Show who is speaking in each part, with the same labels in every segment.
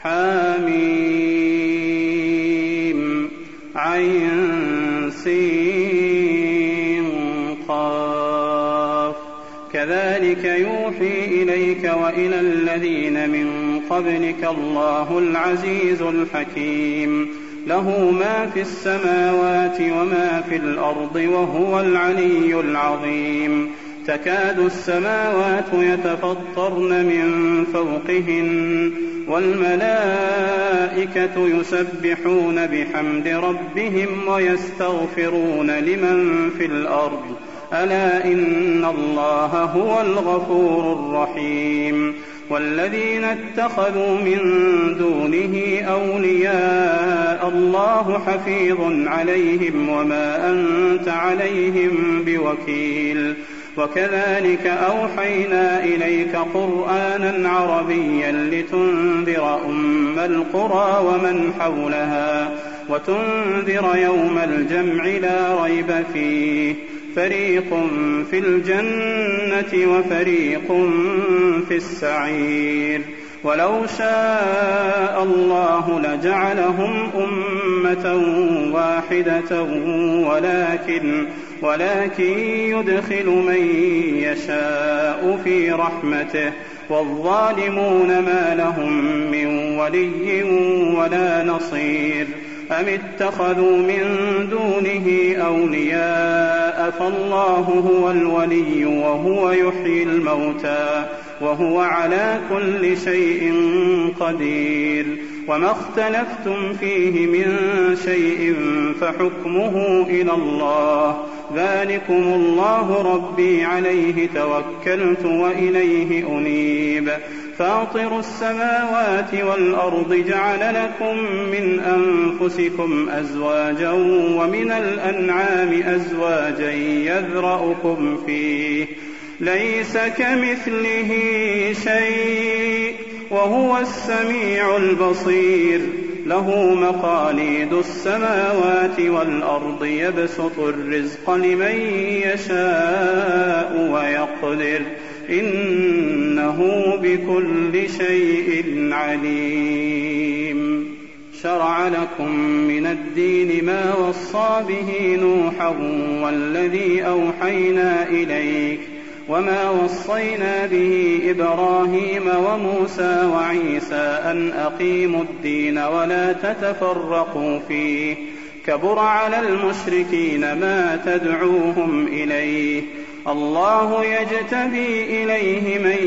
Speaker 1: حميم عين سين قاف كذلك يوحي إليك وإلى الذين من قبلك الله العزيز الحكيم له ما في السماوات وما في الأرض وهو العلي العظيم تكاد السماوات يتفطرن من فوقهن والملائكة يسبحون بحمد ربهم ويستغفرون لمن في الأرض ألا إن الله هو الغفور الرحيم والذين اتخذوا من دونه أولياء الله حفيظ عليهم وما أنت عليهم بوكيل وكذلك أوحينا إليك قرآنا عربيا لتنذر أم القرى ومن حولها وتنذر يوم الجمع لا ريب فيه فريق في الجنة وفريق في السعير ولو شاء الله لجعلهم أمة واحدة ولكن يدخل من يشاء في رحمته والظالمون ما لهم من ولي ولا نصير أم اتخذوا من دونه أولياء فالله هو الولي وهو يحيي الموتى وهو على كل شيء قدير وما اختلفتم فيه من شيء فحكمه إلى الله ذلكم الله ربي عليه توكلت وإليه أنيب فاطر السماوات والأرض جعل لكم من أنفسكم أزواجا ومن الأنعام أزواجا يذرأكم فيه ليس كمثله شيء وهو السميع البصير له مقاليد السماوات والأرض يبسط الرزق لمن يشاء ويقدر إنه بكل شيء عليم شرع لكم من الدين ما وصى به نوحا والذي أوحينا إليك وما وصينا به إبراهيم وموسى وعيسى أن أقيموا الدين ولا تتفرقوا فيه كبر على المشركين ما تدعوهم إليه الله يجتبي إليه من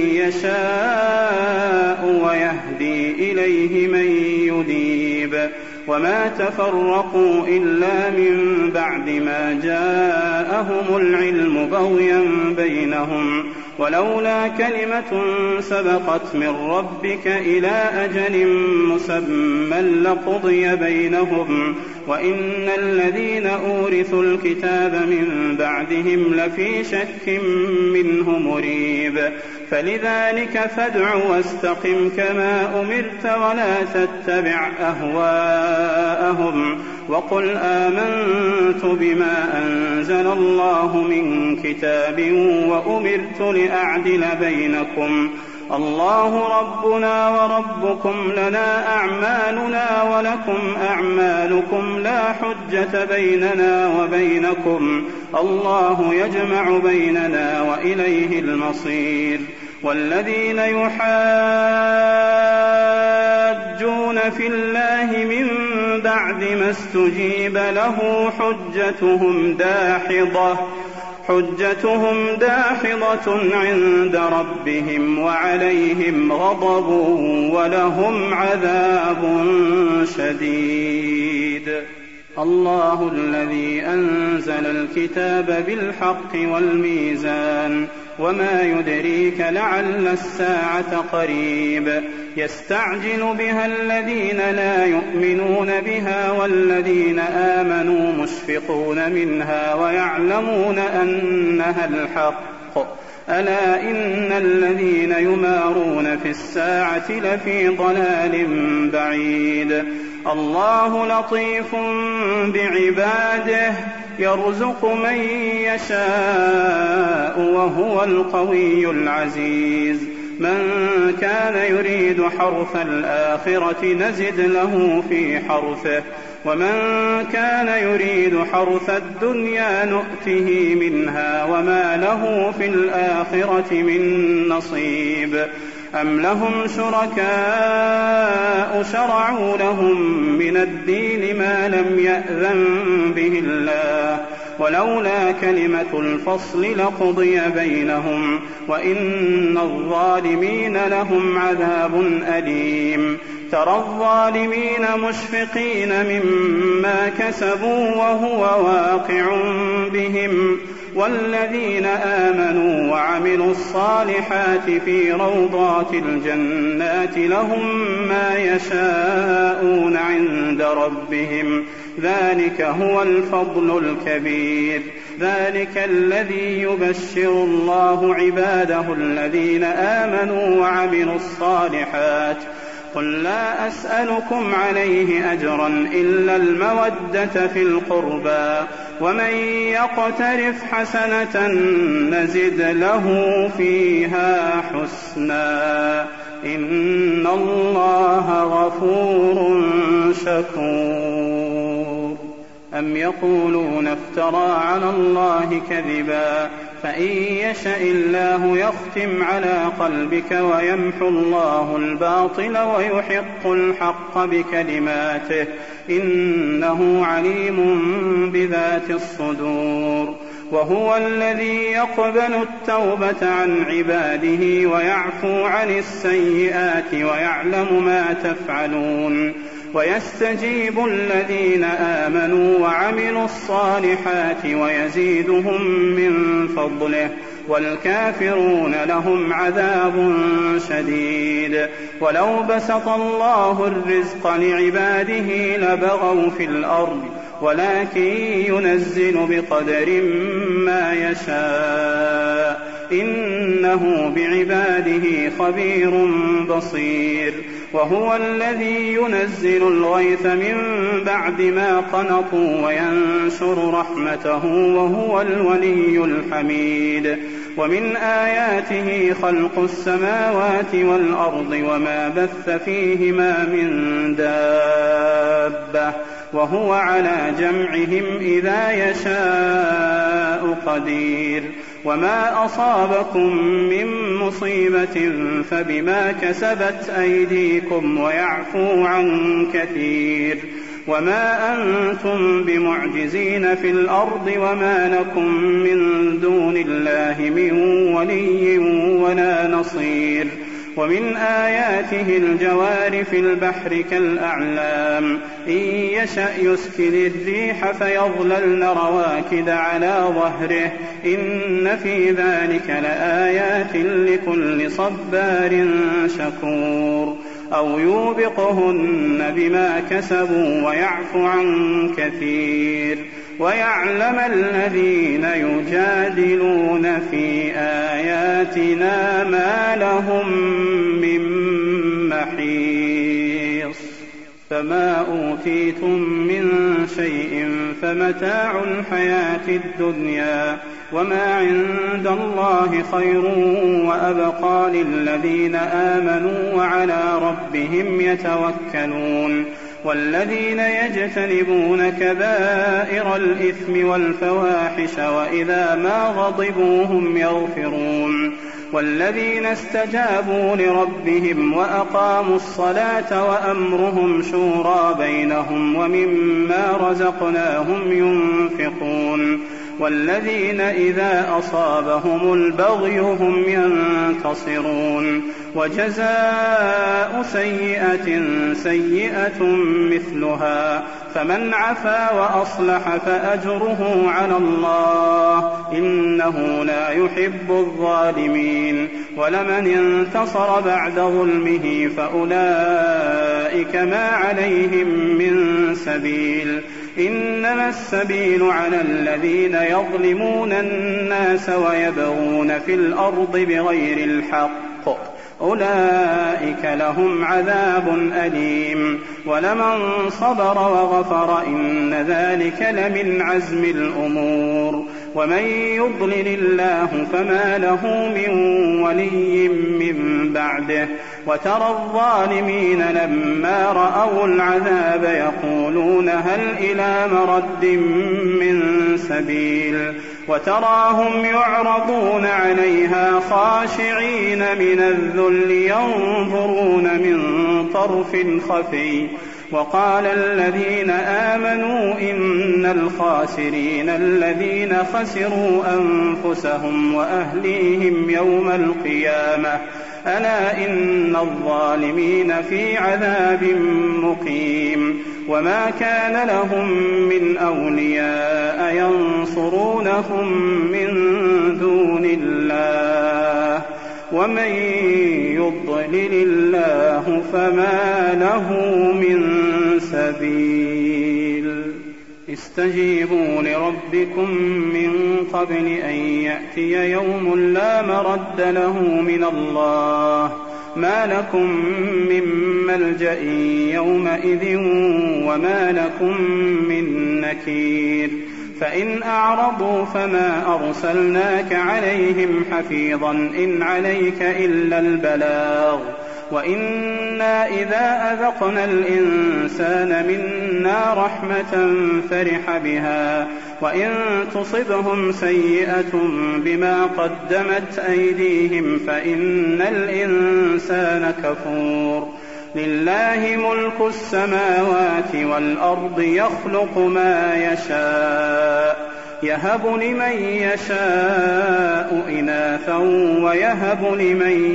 Speaker 1: يشاء ويهدي إليه من ينيب وما تفرقوا إلا من بعد ما جاءهم العلم بغيا بينهم ولولا كلمة سبقت من ربك إلى أجل مسمى لقضي بينهم وإن الذين أورثوا الكتاب من بعدهم لفي شك منه مريب فلذلك فادع واستقم كما أمرت ولا تتبع أهواءهم وقل آمنت بما أنزل الله من كتاب وأمرت لأعدل بينكم الله ربنا وربكم لنا أعمالنا ولكم أعمالكم لا حجة بيننا وبينكم الله يجمع بيننا وإليه المصير والذين يحاجون في الله من بعد ما استجيب له حجتهم داحضة عند ربهم وعليهم غضب ولهم عذاب شديد الله الذي أنزل الكتاب بالحق والميزان وما يدريك لعل الساعة قريب يستعجل بها الذين لا يؤمنون بها والذين آمنوا مشفقون منها ويعلمون أنها الحق ألا إن الذين يمارون في الساعة لفي ضلال بعيد الله لطيف بعباده يرزق من يشاء وهو القوي العزيز من كان يريد حرث الآخرة نزد له في حرثه ومن كان يريد حرث الدنيا نؤته منها وما له في الآخرة من نصيب أم لهم شركاء شرعوا لهم من الدين ما لم يأذن به الله ولولا كلمة الفصل لقضي بينهم وإن الظالمين لهم عذاب أليم ترى الظالمين مشفقين مما كسبوا وهو واقع بهم والذين آمنوا وعملوا الصالحات في روضات الجنات لهم ما يشاءون عند ربهم ذلك هو الفضل الكبير ذلك الذي يبشر الله عباده الذين آمنوا وعملوا الصالحات قل لا أسألكم عليه أجرا إلا المودة في القربى ومن يقترف حسنة نزد له فيها حسنا إن الله غفور شكور أم يقولون افترى على الله كذبا فإن يشأ الله يختم على قلبك ويمحو الله الباطل ويحق الحق بكلماته إنه عليم بذات الصدور وهو الذي يقبل التوبة عن عباده ويعفو عن السيئات ويعلم ما تفعلون ويستجيب الذين آمنوا وعملوا الصالحات ويزيدهم من فضله والكافرون لهم عذاب شديد ولو بسط الله الرزق لعباده لبغوا في الأرض ولكن ينزل بقدر ما يشاء إنه بعباده خبير بصير وهو الذي ينزل الغيث من بعد ما قنطوا وينشر رحمته وهو الولي الحميد ومن آياته خلق السماوات والأرض وما بث فيهما من دابة وهو على جمعهم إذا يشاء قدير وما أصابكم من مصيبة فبما كسبت أيديكم ويعفو عن كثير وما أنتم بمعجزين في الأرض وما لكم من دون الله من ولي ولا نصير ومن آياته الجوار في البحر كالأعلام إن يشأ يسكن الريح فيظللن رواكد على ظهره إن في ذلك لآيات لكل صبار شكور أو يوبقهن بما كسبوا ويعفو عن كثير ويعلم الذين يجادلون في آياتنا ما لهم من محيص فما أوتيتم من شيء فمتاع الحياة الدنيا وما عند الله خير وأبقى للذين آمنوا وعلى ربهم يتوكلون والذين يجتنبون كبائر الإثم والفواحش وإذا ما غضبوا هم يغفرون والذين استجابوا لربهم وأقاموا الصلاة وأمرهم شورى بينهم ومما رزقناهم ينفقون والذين إذا أصابهم البغي هم ينتصرون وجزاء سيئة سيئة مثلها فمن عفا وأصلح فأجره على الله إنه لا يحب الظالمين ولمن انتصر بعد ظلمه فأولئك ما عليهم من سبيل إنما السبيل على الذين يظلمون الناس ويبغون في الأرض بغير الحق أولئك لهم عذاب أليم ولمن صبر وغفر إن ذلك لمن عزم الأمور ومن يضلل الله فما له من ولي من بعده. وترى الظالمين لما رأوا العذاب يقولون هل إلى مرد من سبيل وتراهم يعرضون عليها خاشعين من الذل ينظرون من طرف خفي. وقال الذين آمنوا إن الخاسرين الذين خسروا أنفسهم وأهليهم يوم القيامة ألا إن الظالمين في عذاب مقيم. وما كان لهم من أولياء ينصرونهم من دون الله ومن يضلل الله فما له من سبيل. استجيبوا لربكم من قبل أن يأتي يوم لا مرد له من الله ما لكم من ملجأ يومئذ وما لكم من نكير. فإن أعرضوا فما أرسلناك عليهم حفيظا إن عليك إلا البلاغ وإنا إذا أذقنا الإنسان منا رحمة فرح بها وإن تصبهم سيئة بما قدمت أيديهم فإن الإنسان كفور. لله ملك السماوات والأرض يخلق ما يشاء يهب لمن يشاء إناثا ويهب لمن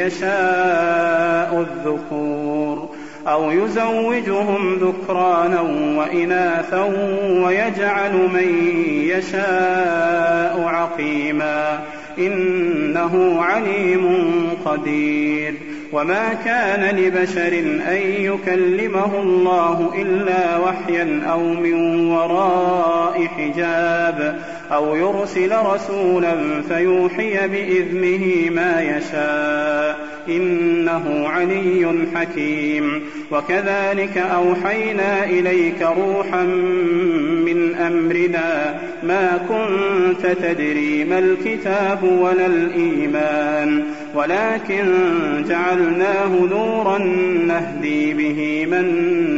Speaker 1: يشاء الذكور أو يزوجهم ذكرانا وإناثا ويجعل من يشاء عقيما إنه عليم قدير. وما كان لبشر أن يكلمه الله إلا وحيا أو من وراء حجاب أو يرسل رسولا فيوحي بإذنه ما يشاء إنه علي حكيم. وكذلك أوحينا إليك روحا من أمرنا ما كنت تدري ما الكتاب ولا الإيمان ولكن جعلناه نورا نهدي به من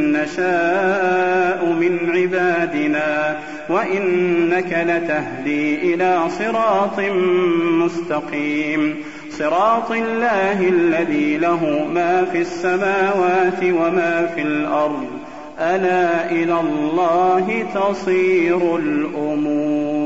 Speaker 1: نشاء من عبادنا وإنك لتهدي إلى صراط مستقيم. صراط الله الذي له ما في السماوات وما في الأرض ألا إلى الله تصير الأمور.